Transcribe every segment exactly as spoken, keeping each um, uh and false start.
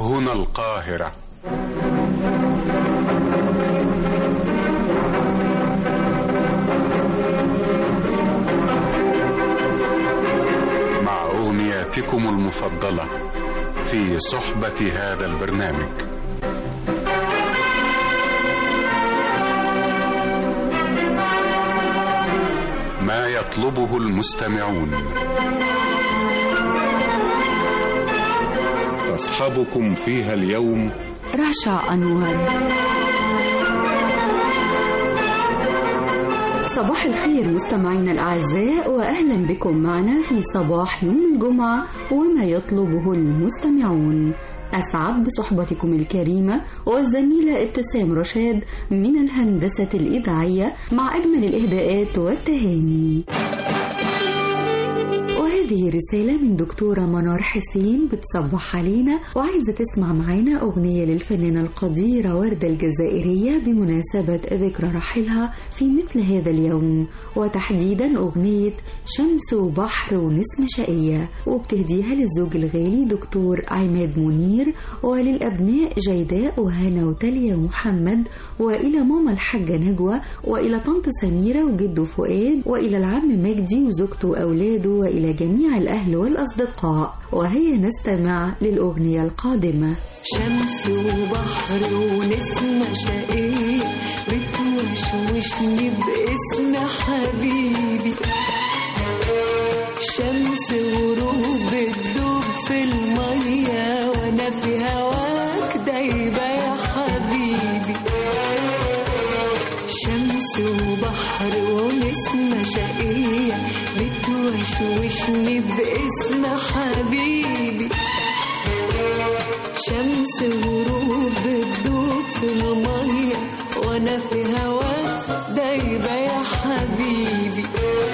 هنا القاهرة. مع أغنياتكم المفضلة في صحبة هذا البرنامج. ما يطلبه المستمعون. تصحبكم فيها اليوم رشا أنور. صباح الخير مستمعينا الأعزاء، وأهلا بكم معنا في صباح يوم الجمعة وما يطلبه المستمعون. أسعد بصحبتكم الكريمة والزميلة ابتسام رشاد من الهندسة الإذاعية مع أجمل الإهداءات والتهاني. وهذه رسالة من دكتورة منار حسين بتصبح علينا وعايزة تسمع معانا أغنية للفنانة القديرة وردة الجزائرية بمناسبة ذكرى رحلها في مثل هذا اليوم، وتحديدا أغنية شمس وبحر ونسمة شقية، وبتهديها للزوج الغالي دكتور عماد منير وللأبناء جيداء وهنا وتاليا ومحمد، وإلى ماما الحاجة نجوى، وإلى طنط سميرة وجده فؤاد، وإلى العم مجدي وزوجته وأولاده، وإلى جميع الأهل والأصدقاء. وهيا نستمع للأغنية القادمة. شمس وبحر ونسمة شقية بتوشوشني باسم حبيبي، شمس وروح بتدوب في المية وانا في هواك دايبة يا حبيبي، شمس وبحر ونسمة شقية بتوشوشني باسم حبيبي، شمس وروح بتدوب في المية وانا في هواك دايبة يا حبيبي،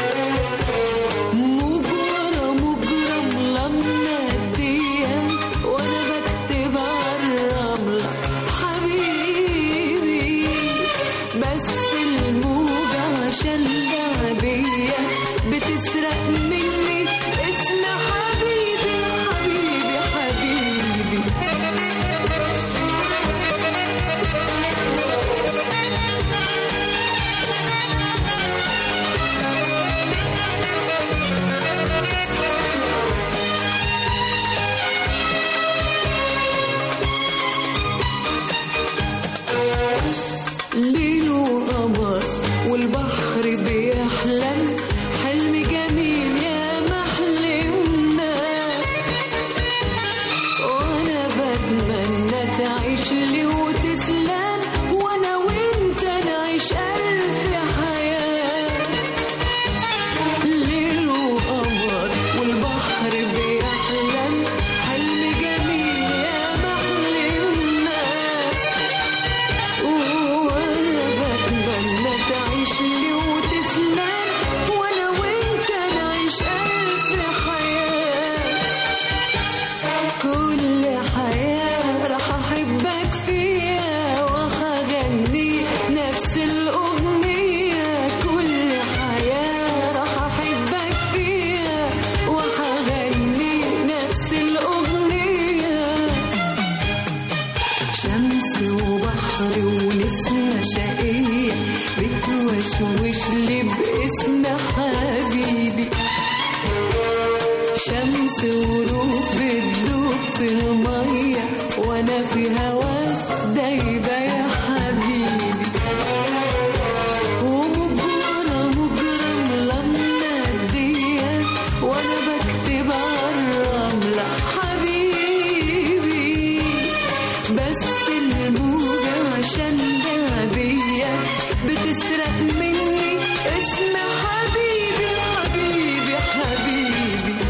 مجرى مجرى ملمنا الديام وانا بكتب عالرملة حبيبي، بس الموجة عشان لعبية بتسرق مني اسم حبيبي حبيبي حبيبي. ليل وقمر والبحر بيحلم حلم جميل يا محلمنا، وانا بتمنى تعيش لي وتسلم وانا وانت نعيش الف حياة، ليل وقمر والبحر بيحلم حلم جميل يا محلمنا، وانا بتمنى تعيش لي وتسلم وانا وانت نعيش الف حياة، كل حياة راح احبك فيها وهغني نفس الاغنية، كل حياة راح احبك فيها وهغني نفس الاغنية، شمس وبحر ونسمة شقية بتوشوش لي باسم حبيبي، شمس وروح بتدوب في المية وانا في هواك دايبة يا حبيبي، ومجرى مجرى ملمنا الديان وانا بكتب عالرملة حبيبي، بس الموجة عشان لعبية بتسرق مني اسم حبيبي حبيبي حبيبي.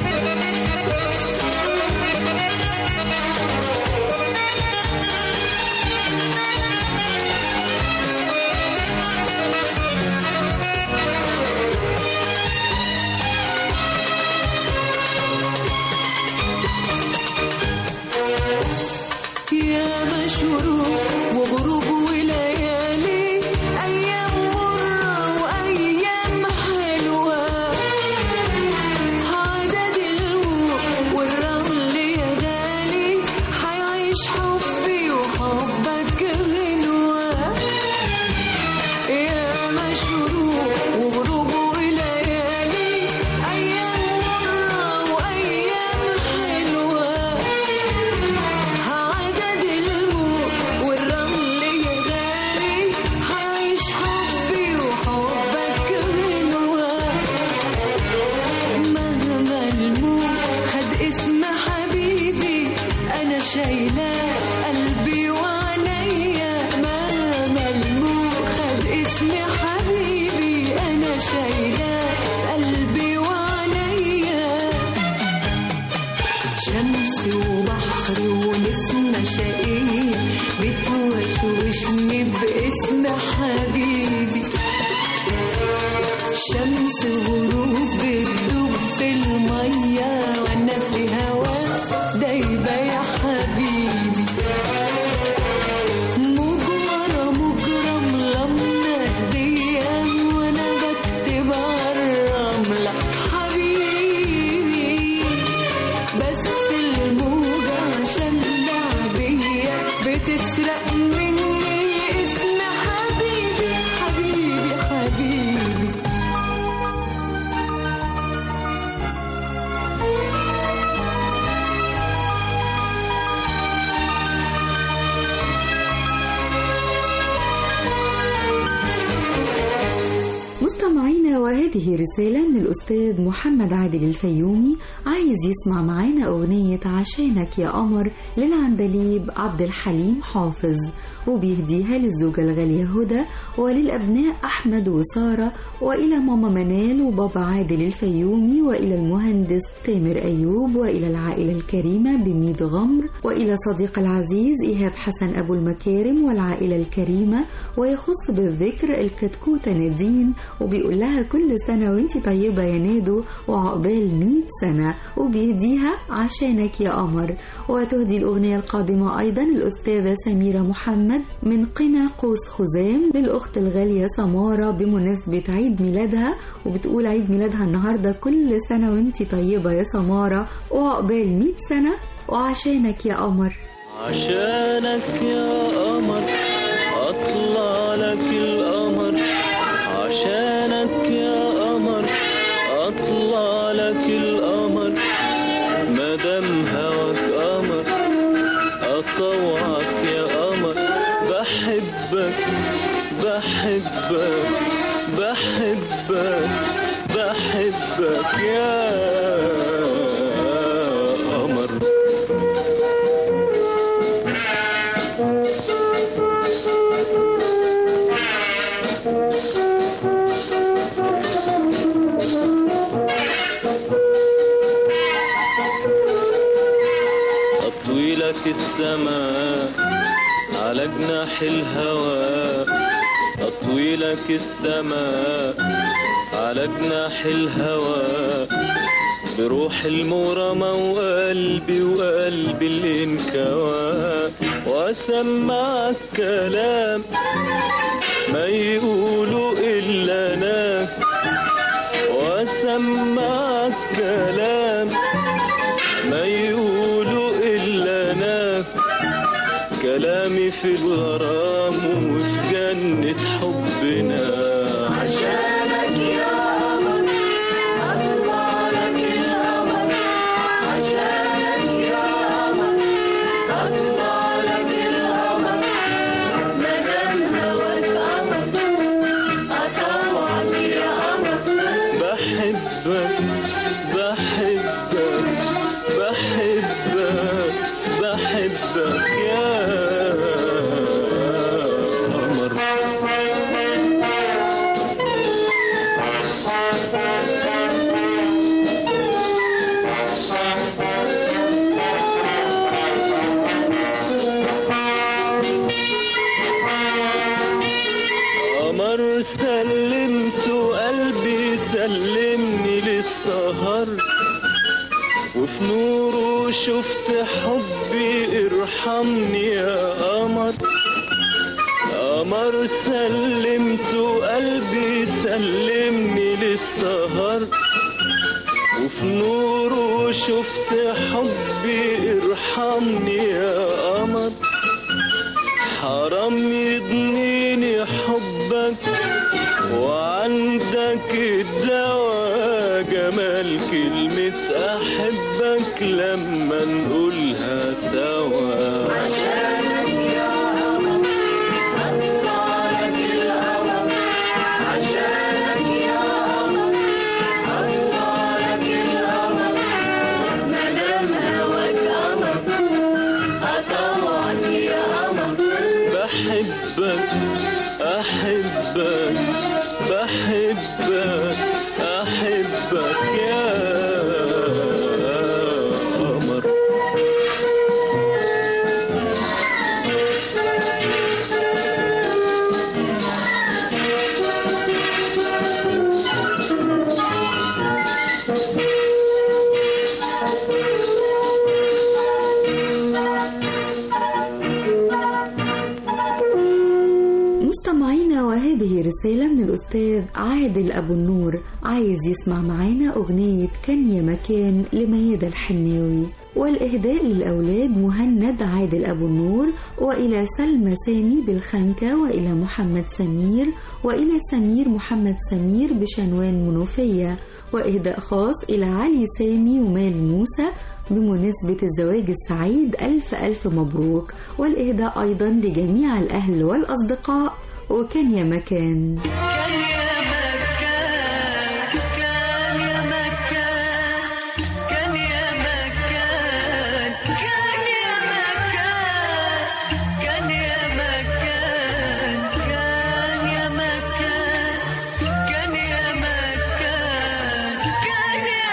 يا مشروق وغروب وليالي أيام مرة وأيام حلوة، عدد الموج والرمل يا غالي حيعيش هعيش حبي وحبك غنوة. يا مشروق وغروب وليالي، أيام مرة وأيام حلوة. عدد الموت والرمل يا غالي، هعيش حبي وحبك غنوة. مهما الموت خد اسم حبيبي، أنا شايلاه قلبي وعينيا. مهما الموت خد اسم حبيبي، أنا شايلاه قلبي وعينيا. شمس وبحر ونسمة شقية بتوشوشني باسم حبيبي. شمس وغروب بتدوب في المية، وانا في هواك دايبة يا حبيبي. موج ورا موج رملة منادية، وانا بكتب عالرملة حبيبي. بس الموجة عشان لعبية بتسرق مني اسم حبيبي حبيبي حبيبي. مستمعينا، وهذه رسالة من الأستاذ محمد عادل الفيومي، عايز يسمع معانا أغنية عشانك يا قمر للعندليب عبد الحليم حافظ، وبيهديها للزوجة الغالية هدى وللأبناء أحمد وسارة، وإلى ماما منال وبابا عادل الفيومي، وإلى المهندس تامر أيوب، وإلى العائلة الكريمة بميد غمر، وإلى صديق العزيز إيهاب حسن أبو المكارم والعائلة الكريمة. ويخص بالذكر الكتكوتة نادين، وبيقول لها كل سنة وانتي طيبة يا نادو وعقبال مئة سنة، وبيهديها عشانك يا قمر. وتهدي الأغنية القادمة أيضا الأستاذة سميرة محمد من قنا قوس خزام للأخت الغالية سمارة بمناسبة عيد ميلادها، وبتقول عيد ميلادها النهاردة، كل سنة وانتي طيبة يا سمارة وعقبال مئة سنة وعشانك يا قمر. عشانك يا قمر أطلع لك القمر، عشانك يا قمر أطلع لك القمر. مدام هواك قمر أطوعك يا قمر. بحبك بحبك بحبك بحبك يا قمر. أطوي لك السماء على جناح الهوى، أطوي لك السماء على جناح الهوى. بروح المغرمة وقلبي وقلبي اللي انكوى، وأسمعك كلام ما يقولوا إلا أنا، وأسمعك كلام ما يقولوا إلا أنا. كلامي في الغرام وفي جنة حبنا. عشانك يا قمر أطلع لك القمر، عشانك يا قمر أطلع لك القمر. مدام هواك قمر أطوعك يا قمر. بحبك بحبك بحبك بحبك يا قمر. قمر سلمت قلبي سلمني للسهر، وفي نوره شفت حبي ارحمني يا قمر. قمر سلمت قلبي سلمني للسهر، وفي نوره شفت حبي ارحمني يا قمر. بحبك أحبك بحبك أحبك يا قمر. مستمعينا، وهذه رسالة من الأستاذ عادل أبو النور، عايز يسمع معانا أغنية كان يا مكان لميادة الحناوي، والإهداء للأولاد مهند عادل أبو النور، وإلى سلمى سامي بالخنكة، وإلى محمد سمير، وإلى سمير محمد سمير بشنوان منوفية، وإهداء خاص إلى علي سامي ومال موسى بمناسبة الزواج السعيد، ألف ألف مبروك، والإهداء أيضا لجميع الأهل والأصدقاء. وكان يا مكان كان يا مكان كان يا مكان كان يا مكان كان يا مكان كان يا مكان كان يا مكان كان يا مكان كان يا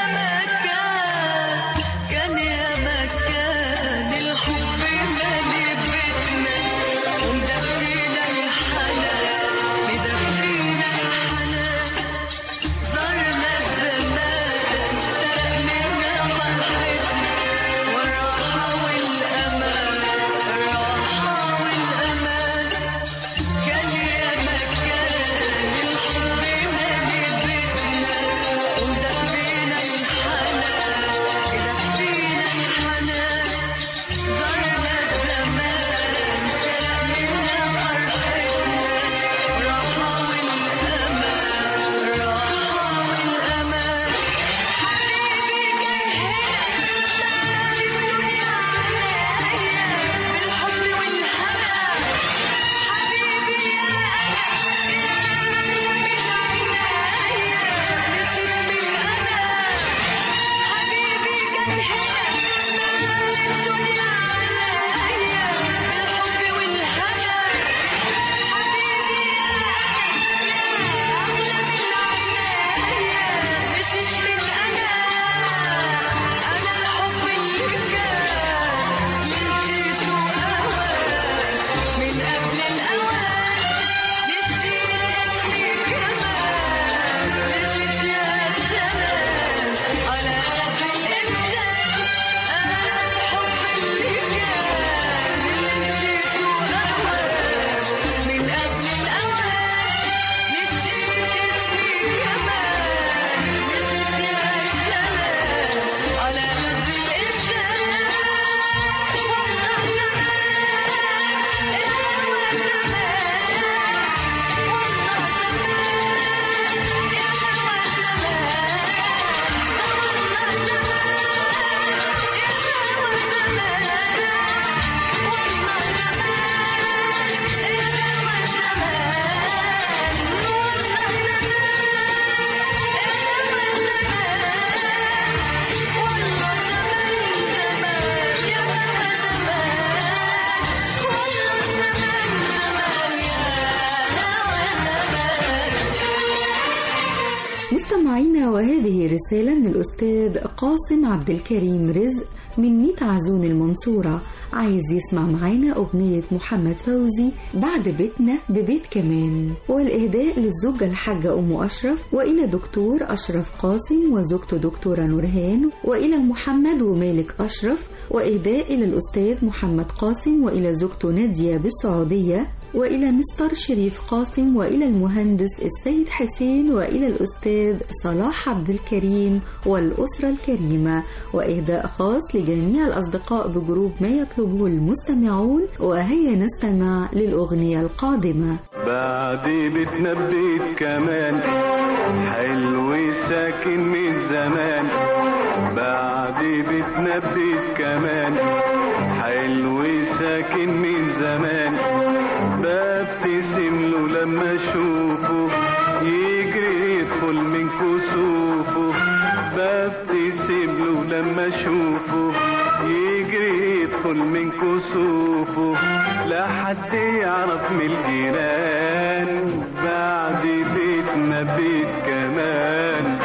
مكان كان يا مكان الحب مالي بيتنا ومدفينا الحنان مدفينا الحنان زرنا الزمان سرق منا فرحتنا والراحة والأمان الراحة والأمان كان يا مكان الحب مالي بيتنا ومدفينا الحنان مدفينا الحنان زرنا الزمان سرق منا فرحتنا الراحة والأمان الراحة والأمان حبيبي جاي هنا الدنيا عليا بالحب والهنا حبيبي يا أنا من عنايا نسيت من أنا حبيبي جاي هنا الدنيا عليا بالحب والهنا حبيبي يا أغلى من عنايا نسيت من أنا أنا الحب اللي كان اللي نسيته أوان من قبل الأوان نسيت اسمي كمان نسيت يا سلام على قد الإنسان أنا الحب اللي كان اللي نسيته أوان من قبل الأوان نسيت اسمي كمان نسيت يا سلام على قد الإنسان والله مستمعينا، وهذه رسالة من الأستاذ قاسم عبد الكريم رزق من ميت عزون المنصورة، عايز يسمع معانا أغنية محمد فوزي بعد بيتنا ببيت كمان، والإهداء للزوجة الحاجة أم أشرف، وإلى دكتور أشرف قاسم وزوجته دكتورة نورهان، وإلى محمد ومالك أشرف، وإهداء إلى الأستاذ محمد قاسم وإلى زوجته نادية بالسعودية، وإلى مستر شريف قاسم، وإلى المهندس السيد حسين، وإلى الأستاذ صلاح عبد الكريم والأسرة الكريمة، وإهداء خاص لجميع الأصدقاء بجروب ما يطلبه المستمعون. وهيا نستمع للأغنية القادمة. بعد بيتنا ببيت كمان حلو ساكن من زمان بعد بيتنا ببيت كمان حلو ساكن من زمان ببتسم له لما اشوفه يجري يدخل من كسوفه ببتسم له لما اشوفه يجري يدخل من كسوفه لحد حد يعرف من الجيران بعد بيتنا بيت كمان.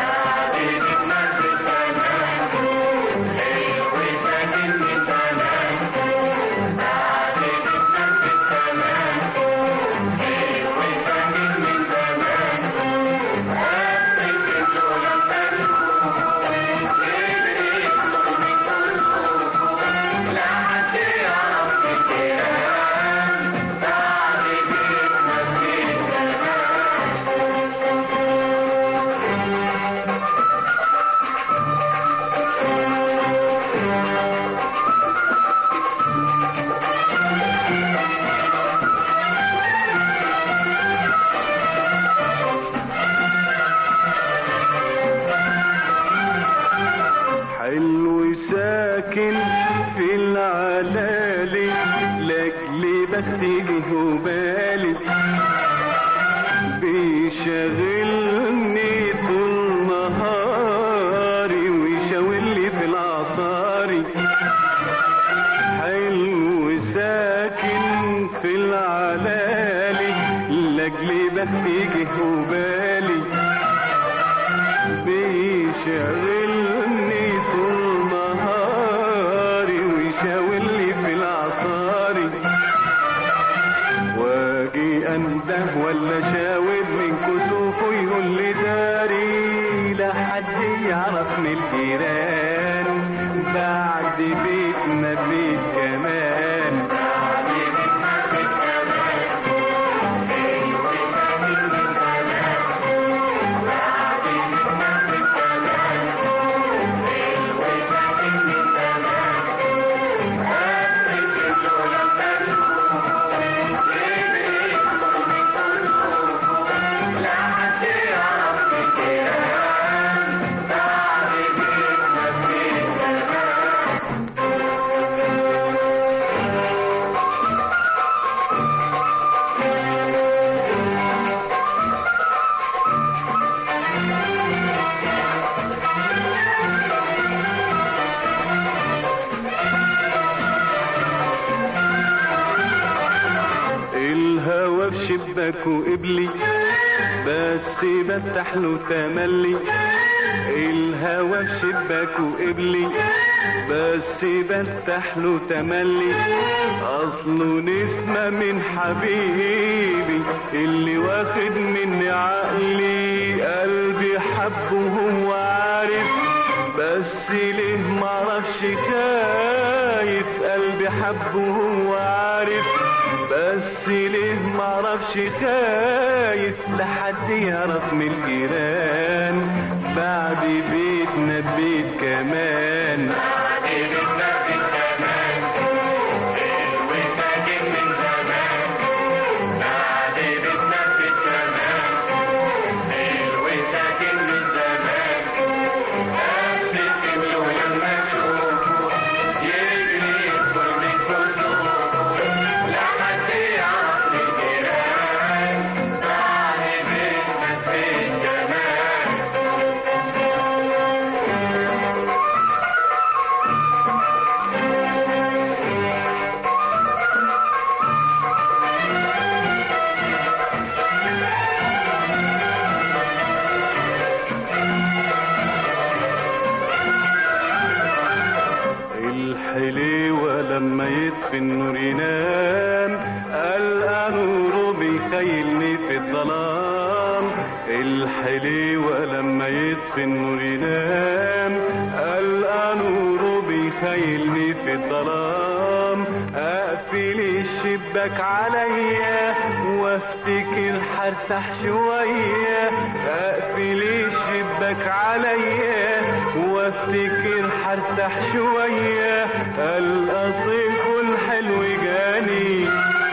حلو ساكن في العلالي لاجلي بختي وبالي بيشغلني طول نهاري ويشاولي في العصاري. حلو ساكن في العلالي لاجلي بختي وبالي بيشغلني انده ولا شاور من كسوفه يقول لي داري لا حد يعرف من الجيران بعد بيتنا بيت كمان. الهوى في شباك وقبلي بس بفتح له تملي. الهوى في شباك وقبلي بس بفتح له تملي. اصله نسمة من حبيبي اللي واخد مني عقلي قلبي حبه وهو عارف بس ليه معرفش خايف. قلبي حبه وهو عارف بس ليه معرفش خايف لحد يعرف من الجيران بعد بيتنا بيت كمان. بعد بيتنا بيت كمان وساكن من زمان. بعد بيتنا بيت كمان وساكن من زمان. ابتسم له لما اشوفه يجري يدخل من كسوفه لحد يعرف من الجيران بعد بيتنا بيت كمان. الحليوة لما يطفي النور ينام ألقى نوره بيخيلني في الظلام. الحليوة لما يطفي النور ينام ألقى نوره بيخيلني في الظلام. أقفل الشباك عليا وافتكر هرتاح شوية. أقفل الشباك عليا وافتكر هرتاح شوية. القصيف الحلو جاني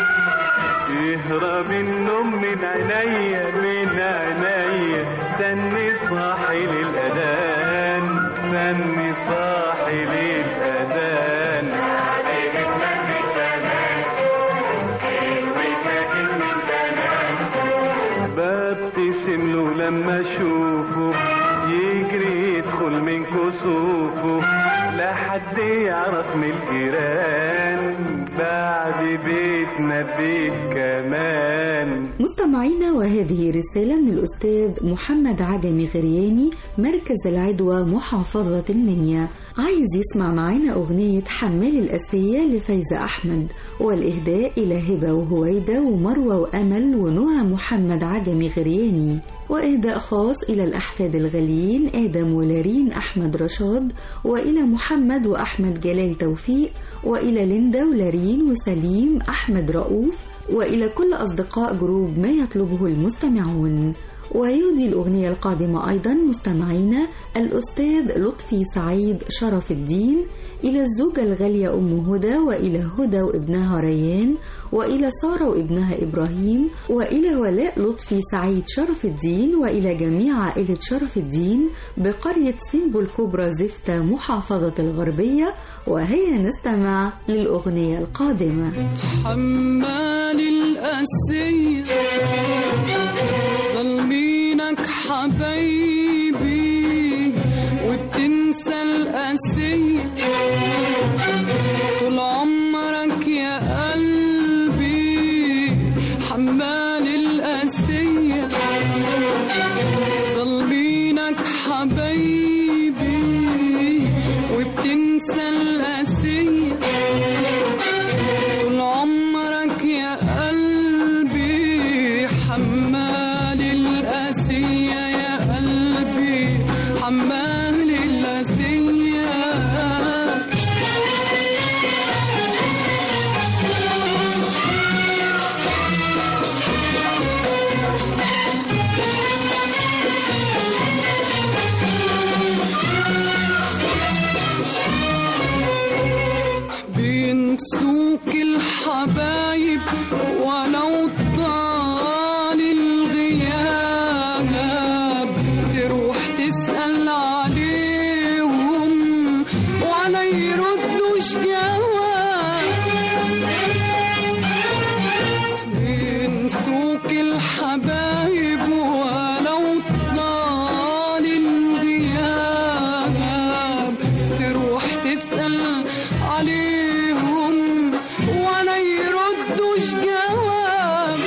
يهرب النوم من عينيا من عينيا. استني صاحي للأذان استني صاحي للأذان. ببتسم له لما اشوفه يجري يدخل من كسوفه لا حد يعرف من الجيران بعد بيتنا بيت كمان. مستمعينا، وهذه رسالة من الأستاذ محمد عجمي غرياني، مركز العدوى، محافظة المنيا. عايز يسمع معانا أغنية حمال الأسية لفايزة أحمد، والإهداء إلى هبة وهويدة ومروة وأمل ونهى محمد عجمي غرياني، وإهداء خاص إلى الأحفاد الغاليين آدم ولارين أحمد رشاد، وإلى محمد وأحمد جلال توفيق، وإلى ليندا ولارين وسليم أحمد رؤوف، وإلى كل أصدقاء جروب ما يطلبه المستمعون. ويهدي الأغنية القادمة أيضا مستمعينا الأستاذ لطفي سعيد شرف الدين، إلى الزوجة الغالية أم هدى، وإلى هدى وابنها ريان، وإلى سارة وابنها إبراهيم، وإلى ولاء لطفي سعيد شرف الدين، وإلى جميع عائلة شرف الدين بقرية سنبو الكبرى زفتة، محافظة الغربية. وهيا نستمع للأغنية القادمة. حمال الأسية ظلمينك حبايبي وبتنسى الأسية طول عمرك يا قلبي. حمال الأسية ظلمينك حبايبي وبتنسى الأسية طول عمرك يا قلبي. حمال الأسية يا قلبي، حمال الأسية. بينسوك الحبايب ولو طال الغياب، تروح تسأل عليهم ولا يردوش جواب. بينسوك الحبايب ولو طال الغياب، تروح تسأل عليهم ولا يردوش جواب.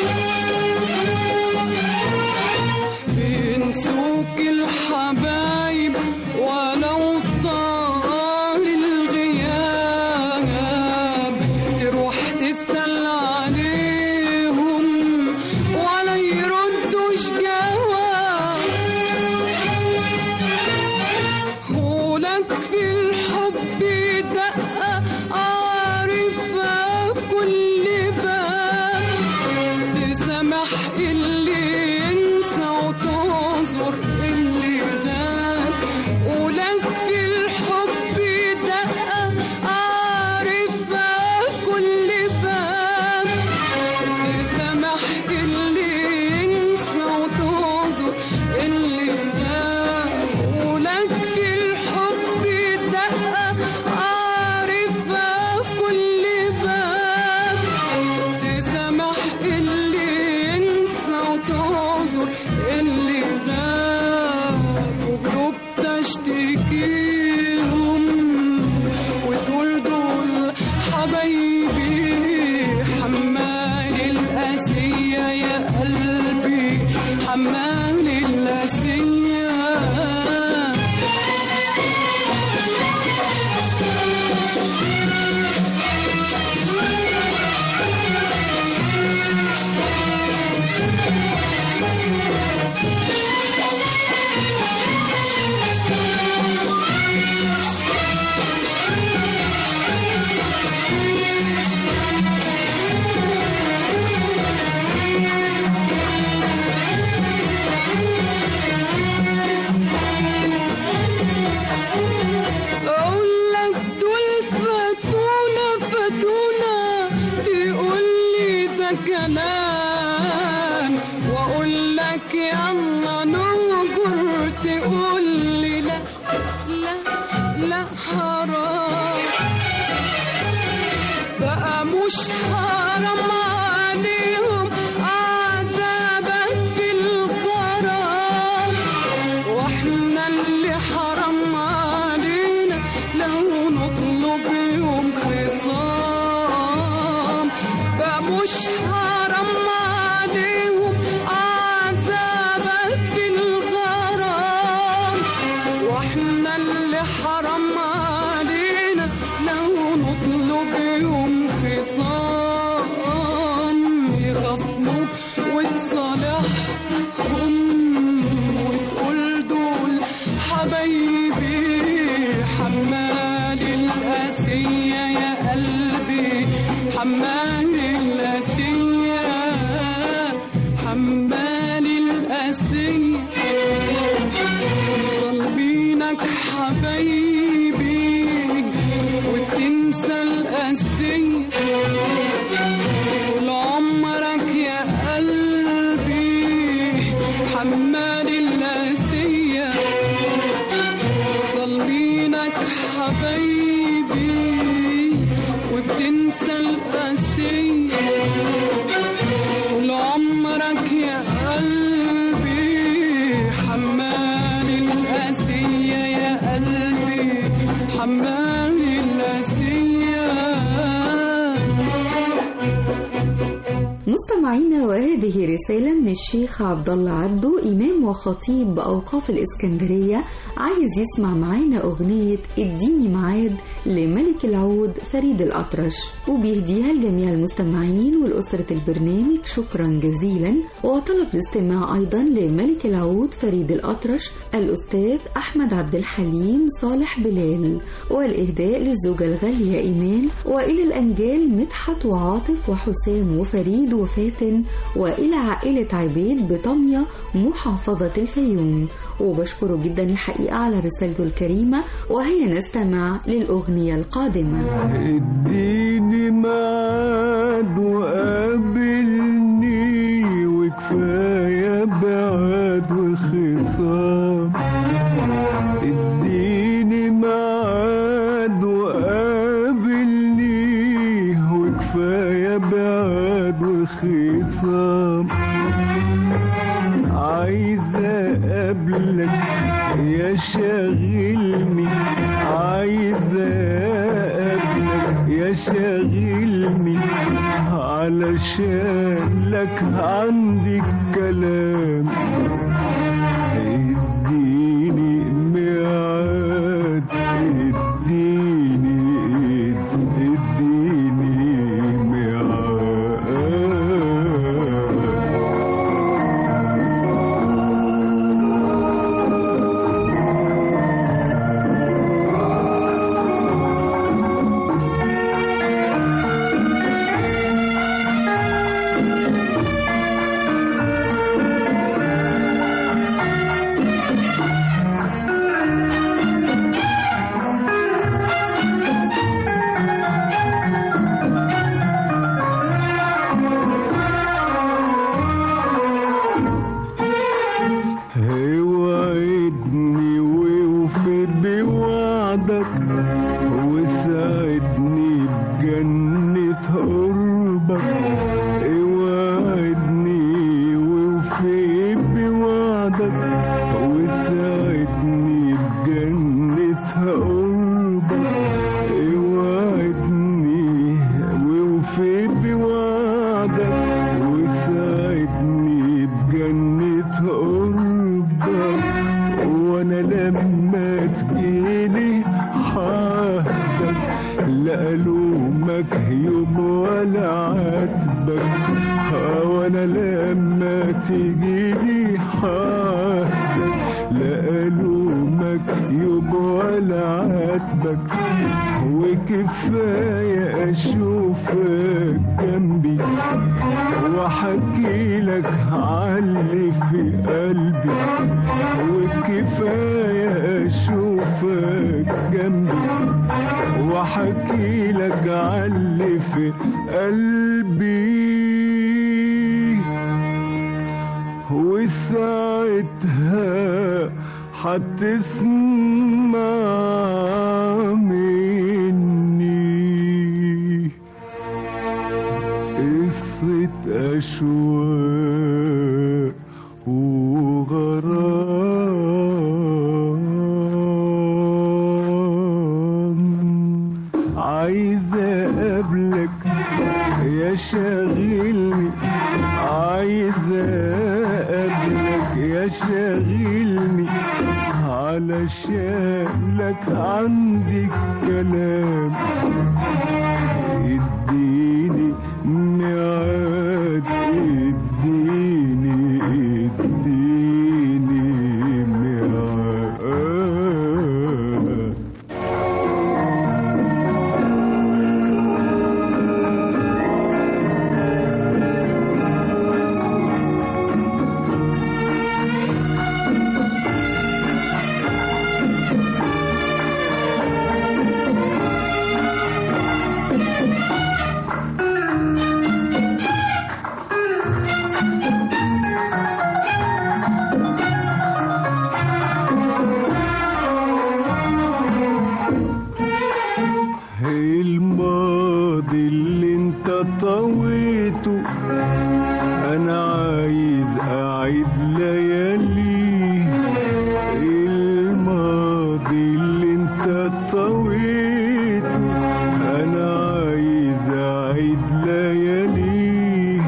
بينسوك الحبايب ولو طال الغياب، تروح تسأل عليهم ولا يردوش جواب. هولك في الحب دقة عارفة كل باب، تسامح اللي ينسى وتعذر اللي غاب. ولك في الحب دقة عارفة كل باب، تسامح اللي ينسى وتعذر اللي غاب. ولك في الحب دقة عارفة كل باب، تسامح اللي ينسى وتعذر اللي غاب. وقلوب تشتكيهم وتقول دول حبايبي. حمال الأسية يا قلبي، حمال الأسية. كلام واقول لك يلا نهجر، تقول لي لا لا لا حرام بقى، مش حرام عليهم عذابك في الغرام، واحنا اللي حرام علينا لو نطلب يوم خصام. مش حرام عليهم عذابك في الغرام، واحنا اللي حرام علينا لو نطلب يوم خصام يخصموك وتصالحهم وتقول دول حبايبي حمال القاسية يا قلبي، حمال القاسية حمال القاسية ظالمينك حبايبي وتنسى القاسية طول عمرك يا قلبي حمال القاسية ظالمينك حبايبي وبتنسى القاسية طول عمرك يا قلبي حمال القاسية يا قلبي حمال القاسية. مستمعينا، وهذه رسالة من الشيخ عبد الله عبده إمام وخطيب بأوقاف الإسكندرية، عايز يسمع معانا أغنية اديني معاد لملك العود فريد الأطرش، وبيهديها لجميع المستمعين والأسرة البرنامج. شكرا جزيلا. وطلب الاستماع أيضا لملك العود فريد الأطرش الأستاذ أحمد عبد الحليم صالح بلال، والإهداء للزوجة الغالية إيمان، وإلى الأنجال مدحت وعاطف وحسام وفريد وفاتن، وإلى عائلة عبيد بطمية محافظة الفيوم. وبشكره جدا الحقيقة على رسالته الكريمة، وهي نستمع للأغنية القادمة. اديني معاد وقابلني وكفاية بعاد وخصام، اديني معاد وقابلني وكفاية بعاد وخصام، عايزة أقابلك يا شاغلني، عايزة أقابلك يا شاغلني، علشان لك عندي كلام، اديني ميعاد اديني اديني ميعاد. وكفاية أشوفك جنبي وأحكي لك عاللي في قلبي، وكفاية أشوفك جنبي وأحكي لك عاللي في قلبي، وساعتها حتسمع مني قصة أشواق وغرام، عايزة أقابلك يا يا شاغلني عايز اقابلك يا شاغلني علشان لك عندي كلام اديني ميعاد اديني اديني ميعاد طويته انا عايز اعيد ليالي الماضي اللي انت طويته انا عايز اعيد ليالي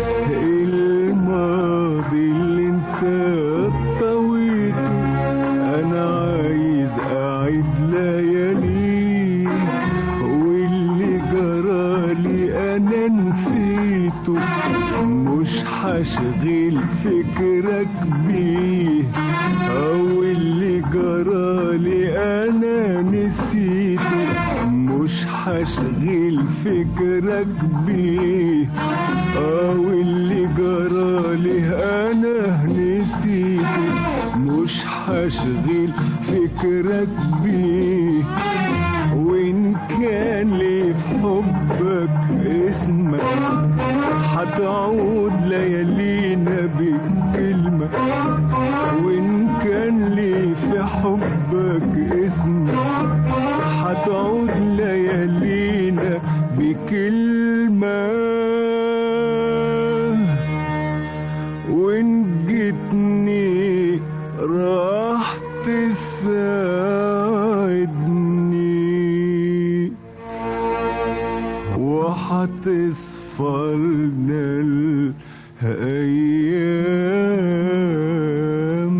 الماضي اللي انت طويته انا عايز اعيد ليالي واللي جرالي انا نسيته مش هشغل فكرك بيه او اللي جرالي انا نسيته مش هشغل فكرك بيه او اللي جرالي انا نسيته مش هشغل فكرك بيه وان كان لي في حبك اسمك هتعود ليالينا بكلمة وإن كان لي في حبك اسمك هتعود ليالينا بكلمة وإن جيتني راح تساعدني وحتصفرنا الأيام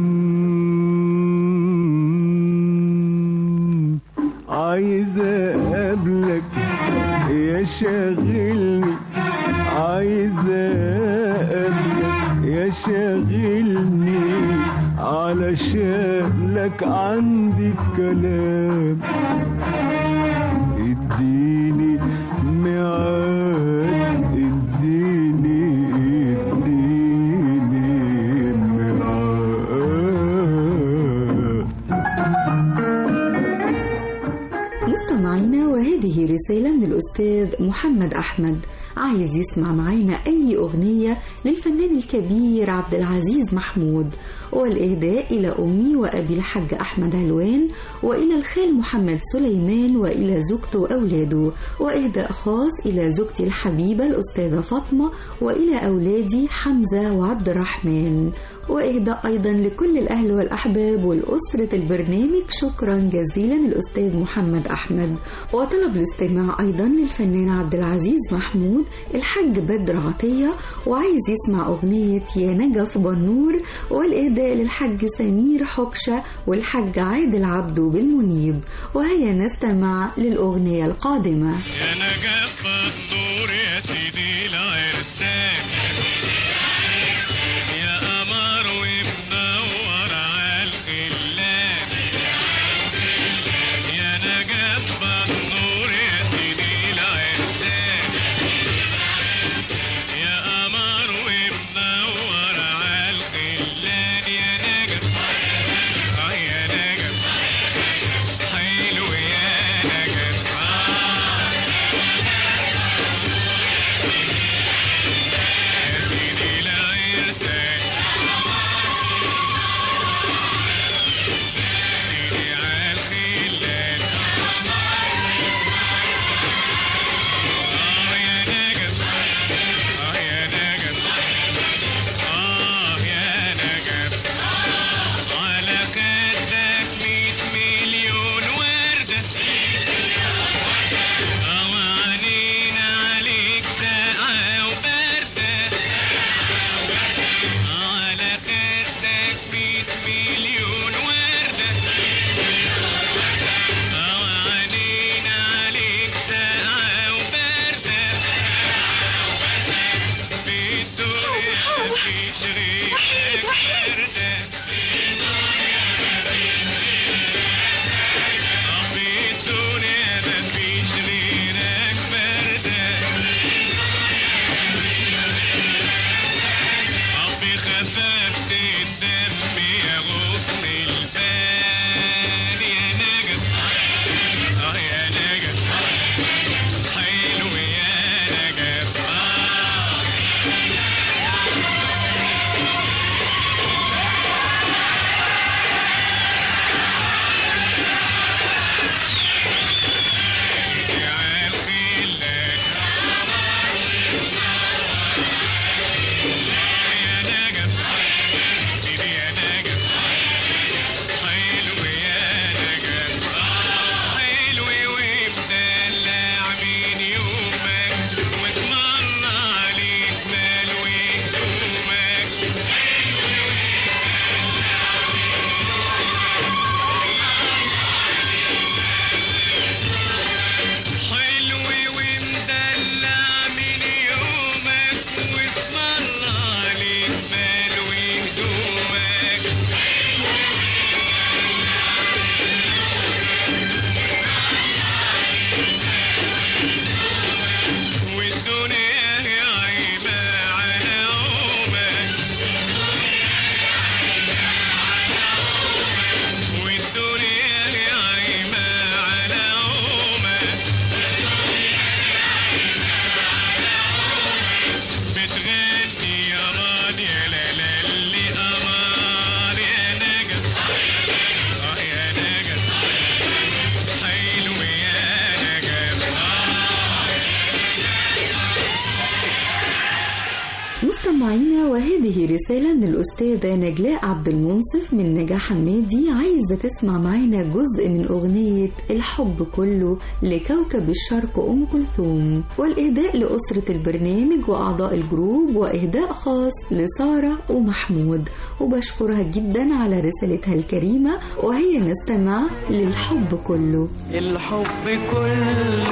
عايز أقابلك يا شاغلني عايز أقابلك يا شاغلني علشان لك عندي كلام اديني ميعاد اديني اديني ميعاد. مستمعينا وهذه رسالة من الأستاذ محمد أحمد عايز يسمع معانا أي أغنية للفنان الكبير عبد العزيز محمود والإهداء إلى أمي وأبي الحاج أحمد علوان وإلى الخال محمد سليمان وإلى زوجته وأولاده وإهداء خاص إلى زوجتي الحبيبة الأستاذة فاطمة وإلى أولادي حمزة وعبد الرحمن وإهداء أيضا لكل الأهل والأحباب والأسرة البرنامج. شكرا جزيلا الأستاذ محمد أحمد. وطلب الاستماع أيضا للفنان عبد العزيز محمود الحاج بدر عطية وعايز يسمع أغنية يا نجف بنور والإهداء للحاج سمير حكشة والحاج عادل عبده بالمنيب. وهيا نستمع للأغنية القادمة. يا نجف بنور يا سيدي العرسان يا قمر ومنور عالخلان يا نجف بنور يا سيدي العرسان يا قمر ومنور عالخلان يا نجف اه يا نجف حلو يا نجف اه مستمعينا، وهذه رسالة من الأستاذة نجلاء عبد المنصف من نجاة حمادي، عايزة تسمع معنا جزء من أغنية الحب كله لكوكب الشرق أم كلثوم، والإهداء لأسرة البرنامج وأعضاء الجروب، وإهداء خاص لسارة ومحمود، وبشكرها جدا على رسالتها الكريمة. وهي نستمع للحب كله. الحب كله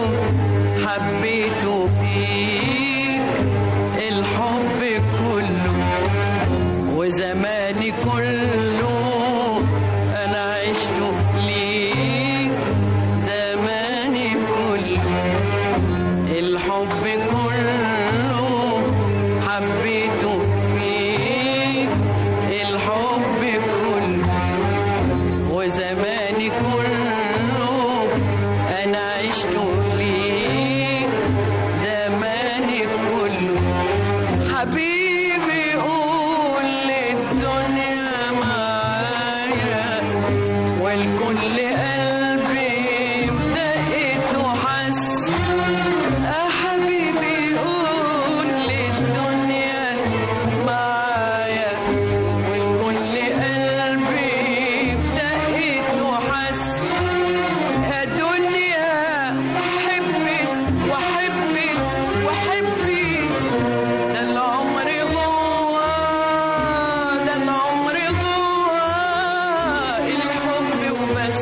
حبيته فيك، الحب كله وزماني كله أنا عشته ليك، زماني كله الحب كله حبيته فيك، الحب كله وزماني كله أنا عشته ليك، زماني كله حبيبي قول للدنيا معايا، والكل قلبي بدقته حس، يا حبيبي قول للدنيا معايا، والكل قلبي بدقته حس، يا دنيا حبي وحبي وحبي، ده العمر جوا، ده العمر جوا الحب وبس،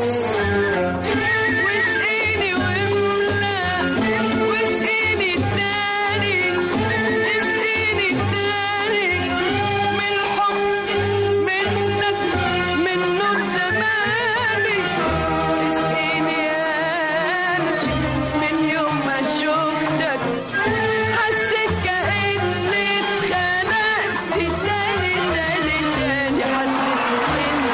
واسقيني واملى واسقيني التاني، اسقيني التاني من الحب منك من نور زماني، اسقيني يا قلبي من يوم ما شفتك، حسيت كأني اتخلقت تاني تاني تاني، حسيت كأني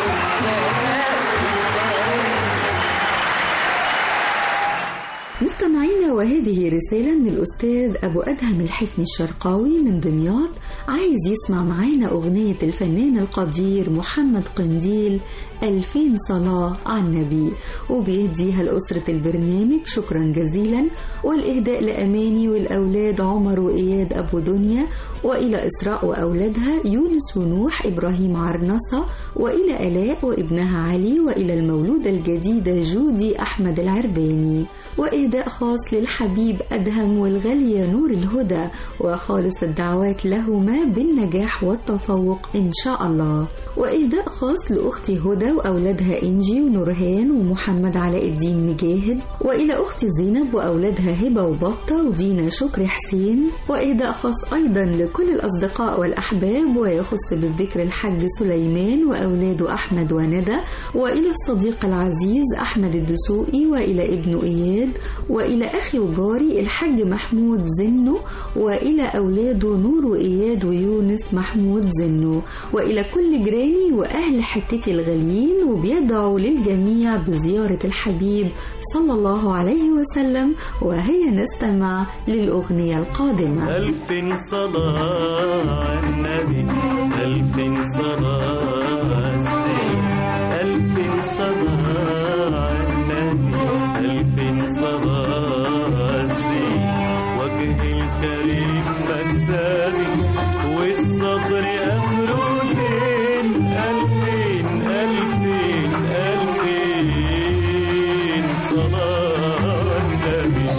مستمعينا، وهذه رسالة من الأستاذ أبو أدهم الحفني الشرقاوي من دمياط، عايز يسمع معانا أغنية الفنان القدير محمد قنديل ألفين صلاة على النبي، وبيهديها لأسرة البرنامج شكرا جزيلا، والإهداء لأماني والأولاد عمر وإياد أبو دنيا، وإلى إسراء وأولادها يونس ونوح إبراهيم عرنصة، وإلى آلاء وابنها علي، وإلى المولودة الجديدة جودي أحمد العرباني، وإهداء خاص للحبيب أدهم والغالية نور الهدى، وخالص الدعوات لهما بالنجاح والتفوق إن شاء الله، وإهداء خاص لأختي هدى عزة وأولادها إنجي ونورهان ومحمد علاء الدين مجاهد، وإلى أختي زينب وأولادها هبة وبطة ودينا شكري حسين، وإهداء خاص أيضا لكل الأصدقاء والأحباب ويخص بالذكر الحاج سليمان وأولاده أحمد وندى، وإلى الصديق العزيز أحمد الدسوقي، وإلى ابنه إياد، وإلى أخي وجاري الحاج محمود زنو، وإلى أولاده نور وإياد ويونس محمود زنو، وإلى كل جيراني وأهل حتتي الغاليين، وبيدعو للجميع بزيارة الحبيب صلى الله عليه وسلم. وهيا نستمع للأغنية القادمة. ألف صلاة على النبي، ألف صلاة السيد، ألف صلاة على النبي، ألف صلاة السيد، وجه الكريم مكسبي والصبر أمره زين، ألفين ألفين ألفين صلاة على النبي.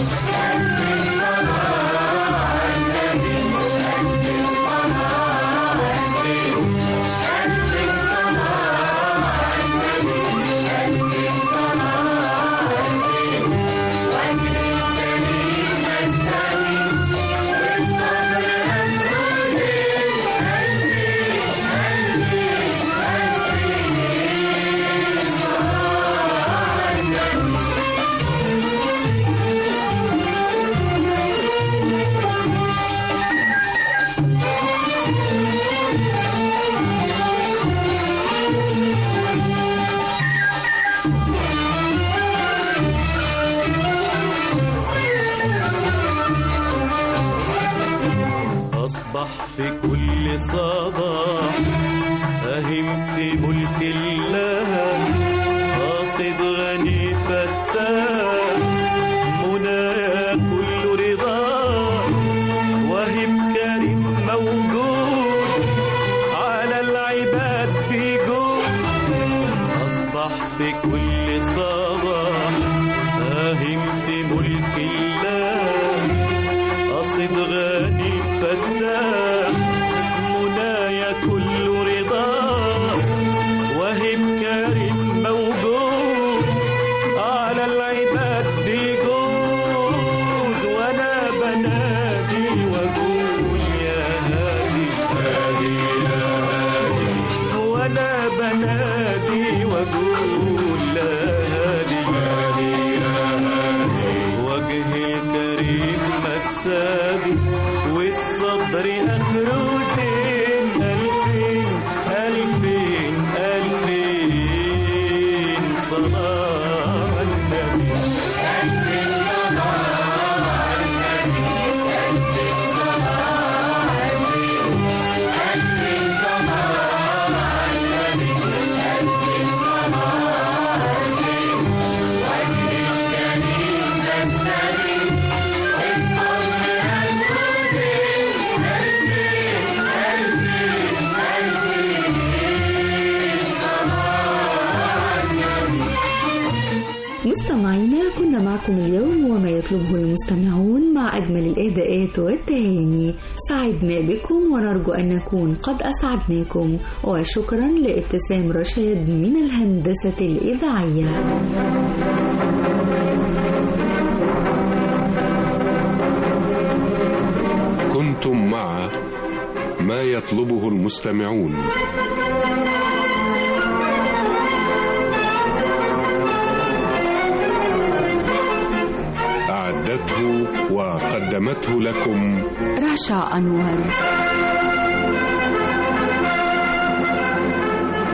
في كل صباح أهم في ملك الله، قاصد غني فتاح منى كل رضا، وهم كريم موجود على العباد في جود. أصبح في كل صباح أهم في ملك الله، قاصد غني فتاح منايا كل رضا، وهم كريم موجود على العباد بجود. وانا بنادي واقول يا هادي هادي يا هادي، وانا بنادي واقول يا هادي هادي يا هادي، وجه الكريم مكسبي والصبر أخره زين، ألفين ألفين ألفين صلاة على النبي. ألفين صلاة على النبي، ألفين صلاة على النبي، ألفين صلاة على النبي، ألفين صلاة على النبي، وجه الكريم مكسبي والصبر مستمعينا، كنا معكم اليوم وما يطلبه المستمعون مع أجمل الإهداءات والتهاني. سعدنا بكم ونرجو أن نكون قد أسعدناكم، وشكرا لابتسام رشاد من الهندسة الإذاعية. كنتم مع ما يطلبه المستمعون. أعدته وقدمته لكم رشا أنور.